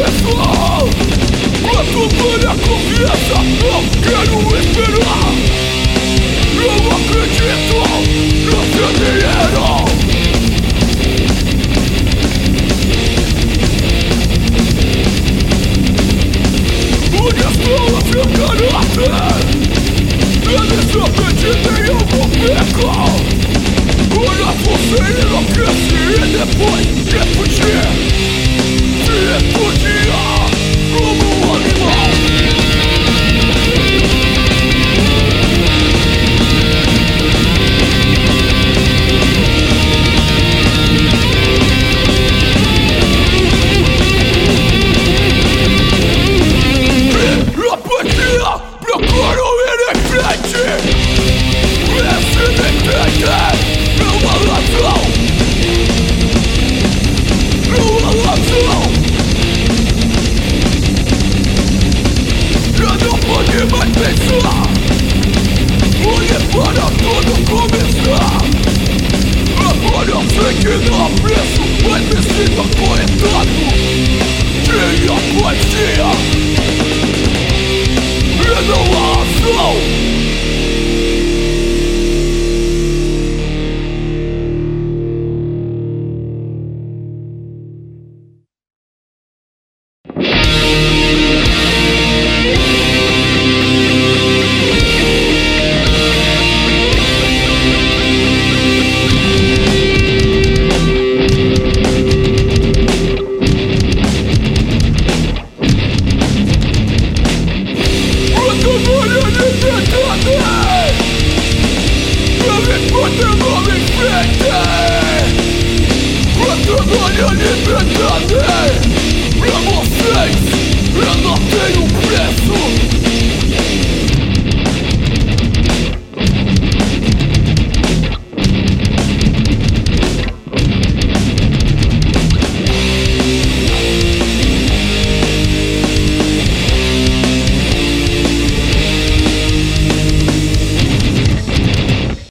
pessoal. Quanto vale a confiança? Não quero esperar. Não acredito no seu dinheiro. Onde estão as seu caráter? Eles só pedem eu vou pecar. Olha você enlouquece e depois refugia. Refugia como um animal. Apatia, procuro ir em frente. Esse me entende, uma razão. Uma razão. Eu não pode mais pensar. Olhe para tudo começar. Agora eu sei que não apreço, mas me sinto acorrentado. Dia após dia. E não há ação. Quanto vale a